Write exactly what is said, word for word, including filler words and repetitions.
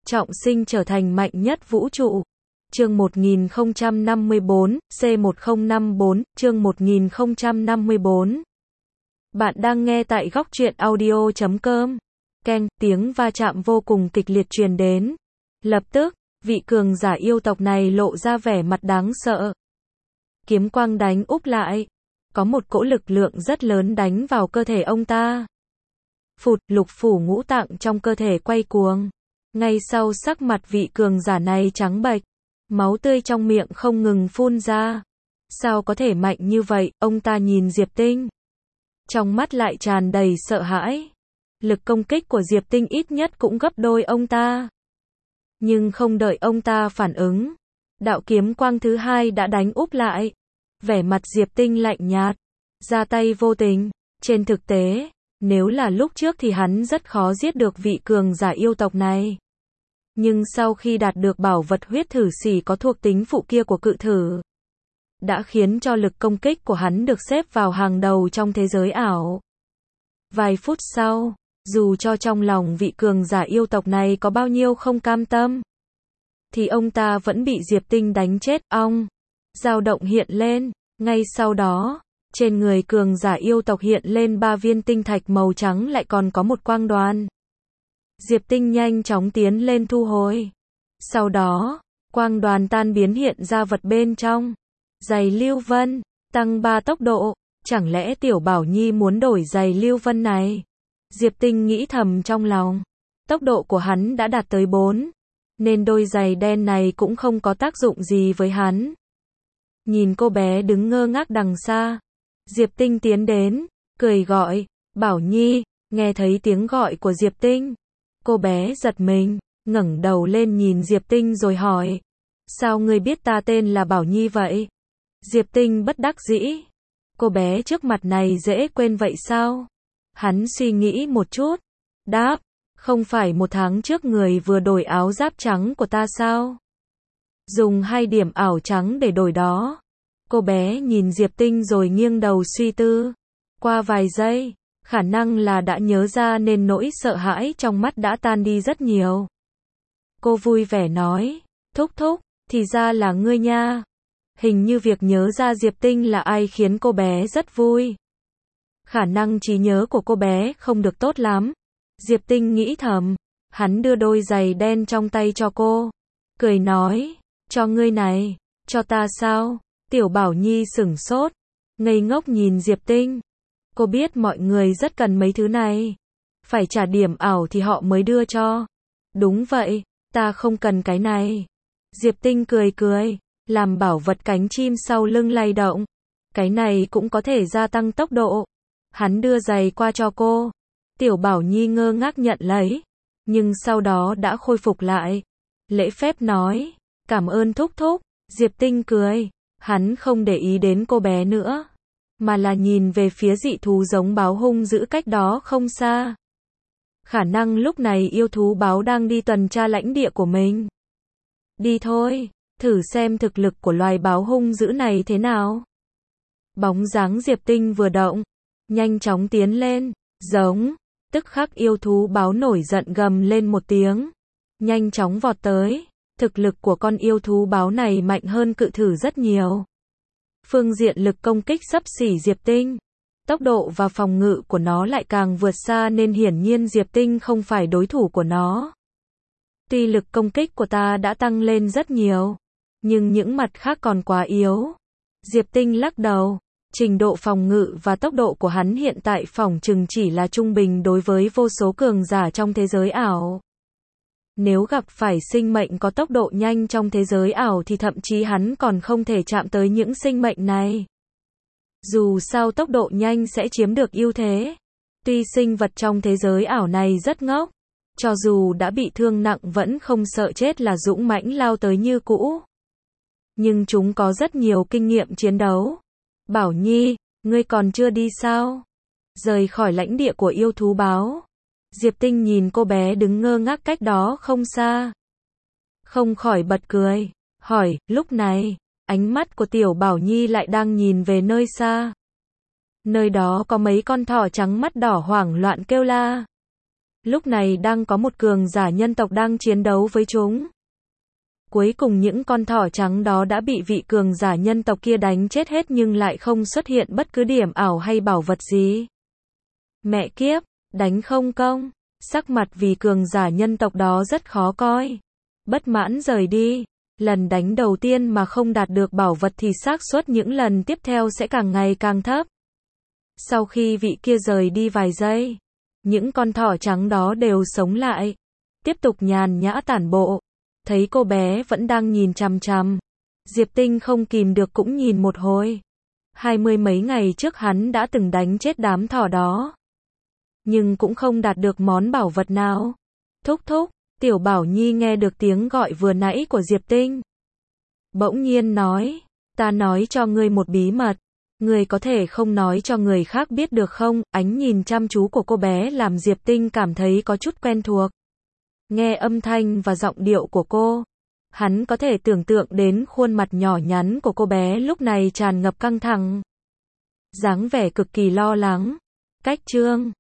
trọng sinh trở thành mạnh nhất vũ trụ. Chương một nghìn không trăm năm mươi bốn, C một không năm bốn, chương một nghìn không trăm năm mươi bốn. Bạn đang nghe tại góc truyện audio chấm com. Keng, tiếng va chạm vô cùng kịch liệt truyền đến. Lập tức, vị cường giả yêu tộc này lộ ra vẻ mặt đáng sợ. Kiếm quang đánh úp lại. Có một cỗ lực lượng rất lớn đánh vào cơ thể ông ta. Phụt, lục phủ ngũ tạng trong cơ thể quay cuồng. Ngay sau sắc mặt vị cường giả này trắng bệch. Máu tươi trong miệng không ngừng phun ra. Sao có thể mạnh như vậy, ông ta nhìn Diệp Tinh. Trong mắt lại tràn đầy sợ hãi. Lực công kích của Diệp Tinh ít nhất cũng gấp đôi ông ta. Nhưng không đợi ông ta phản ứng. Đạo kiếm quang thứ hai đã đánh úp lại. Vẻ mặt Diệp Tinh lạnh nhạt. Ra tay vô tình. Trên thực tế, nếu là lúc trước thì hắn rất khó giết được vị cường giả yêu tộc này. Nhưng sau khi đạt được bảo vật huyết thử xỉ có thuộc tính phụ kia của cự thử, đã khiến cho lực công kích của hắn được xếp vào hàng đầu trong thế giới ảo. Vài phút sau, dù cho trong lòng vị cường giả yêu tộc này có bao nhiêu không cam tâm, thì ông ta vẫn bị Diệp Tinh đánh chết. Ong, dao động hiện lên, ngay sau đó, trên người cường giả yêu tộc hiện lên ba viên tinh thạch màu trắng lại còn có một quang đoàn. Diệp Tinh nhanh chóng tiến lên thu hồi. Sau đó, quang đoàn tan biến hiện ra vật bên trong. Giày Lưu Vân, tăng ba tốc độ, chẳng lẽ Tiểu Bảo Nhi muốn đổi giày Lưu Vân này? Diệp Tinh nghĩ thầm trong lòng. Tốc độ của hắn đã đạt tới bốn, nên đôi giày đen này cũng không có tác dụng gì với hắn. Nhìn cô bé đứng ngơ ngác đằng xa, Diệp Tinh tiến đến, cười gọi, Bảo Nhi. Nghe thấy tiếng gọi của Diệp Tinh, cô bé giật mình, ngẩng đầu lên nhìn Diệp Tinh rồi hỏi, sao ngươi biết ta tên là Bảo Nhi vậy? Diệp Tinh bất đắc dĩ, cô bé trước mặt này dễ quên vậy sao? Hắn suy nghĩ một chút, đáp, không phải một tháng trước người vừa đổi áo giáp trắng của ta sao? Dùng hai điểm ảo trắng để đổi đó. Cô bé nhìn Diệp Tinh rồi nghiêng đầu suy tư. Qua vài giây, khả năng là đã nhớ ra nên nỗi sợ hãi trong mắt đã tan đi rất nhiều. Cô vui vẻ nói, thúc thúc, thì ra là ngươi nha. Hình như việc nhớ ra Diệp Tinh là ai khiến cô bé rất vui. Khả năng trí nhớ của cô bé không được tốt lắm. Diệp Tinh nghĩ thầm, hắn đưa đôi giày đen trong tay cho cô. Cười nói, cho ngươi này, cho ta sao? Tiểu Bảo Nhi sửng sốt, ngây ngốc nhìn Diệp Tinh. Cô biết mọi người rất cần mấy thứ này. Phải trả điểm ảo thì họ mới đưa cho. Đúng vậy, ta không cần cái này. Diệp Tinh cười cười, làm bảo vật cánh chim sau lưng lay động. Cái này cũng có thể gia tăng tốc độ. Hắn đưa giày qua cho cô. Tiểu Bảo Nhi ngơ ngác nhận lấy, nhưng sau đó đã khôi phục lại. Lễ phép nói, cảm ơn thúc thúc. Diệp Tinh cười, hắn không để ý đến cô bé nữa, mà là nhìn về phía dị thú giống báo hung dữ cách đó không xa. Khả năng lúc này yêu thú báo đang đi tuần tra lãnh địa của mình. Đi thôi, thử xem thực lực của loài báo hung dữ này thế nào. Bóng dáng Diệp Tinh vừa động, nhanh chóng tiến lên, giống, tức khắc yêu thú báo nổi giận gầm lên một tiếng, nhanh chóng vọt tới. Thực lực của con yêu thú báo này mạnh hơn cự thử rất nhiều. Phương diện lực công kích xấp xỉ Diệp Tinh. Tốc độ và phòng ngự của nó lại càng vượt xa nên hiển nhiên Diệp Tinh không phải đối thủ của nó. Tuy lực công kích của ta đã tăng lên rất nhiều, nhưng những mặt khác còn quá yếu. Diệp Tinh lắc đầu, trình độ phòng ngự và tốc độ của hắn hiện tại phỏng chừng chỉ là trung bình đối với vô số cường giả trong thế giới ảo. Nếu gặp phải sinh mệnh có tốc độ nhanh trong thế giới ảo thì thậm chí hắn còn không thể chạm tới những sinh mệnh này. Dù sao tốc độ nhanh sẽ chiếm được ưu thế. Tuy sinh vật trong thế giới ảo này rất ngốc, cho dù đã bị thương nặng vẫn không sợ chết là dũng mãnh lao tới như cũ. Nhưng chúng có rất nhiều kinh nghiệm chiến đấu. Bảo Nhi, ngươi còn chưa đi sao? Rời khỏi lãnh địa của yêu thú báo. Diệp Tinh nhìn cô bé đứng ngơ ngác cách đó không xa. Không khỏi bật cười, hỏi, lúc này, ánh mắt của Tiểu Bảo Nhi lại đang nhìn về nơi xa. Nơi đó có mấy con thỏ trắng mắt đỏ hoảng loạn kêu la. Lúc này đang có một cường giả nhân tộc đang chiến đấu với chúng. Cuối cùng những con thỏ trắng đó đã bị vị cường giả nhân tộc kia đánh chết hết nhưng lại không xuất hiện bất cứ điểm ảo hay bảo vật gì. Mẹ kiếp, đánh không công. Sắc mặt vì cường giả nhân tộc đó rất khó coi. Bất mãn rời đi. Lần đánh đầu tiên mà không đạt được bảo vật thì xác suất những lần tiếp theo sẽ càng ngày càng thấp. Sau khi vị kia rời đi vài giây, những con thỏ trắng đó đều sống lại. Tiếp tục nhàn nhã tản bộ. Thấy cô bé vẫn đang nhìn chằm chằm. Diệp Tinh không kìm được cũng nhìn một hồi. Hai mươi mấy ngày trước hắn đã từng đánh chết đám thỏ đó. Nhưng cũng không đạt được món bảo vật nào. Thúc thúc, Tiểu Bảo Nhi nghe được tiếng gọi vừa nãy của Diệp Tinh. Bỗng nhiên nói, ta nói cho ngươi một bí mật. Ngươi có thể không nói cho người khác biết được không? Ánh nhìn chăm chú của cô bé làm Diệp Tinh cảm thấy có chút quen thuộc. Nghe âm thanh và giọng điệu của cô, hắn có thể tưởng tượng đến khuôn mặt nhỏ nhắn của cô bé lúc này tràn ngập căng thẳng. Dáng vẻ cực kỳ lo lắng. Cách chương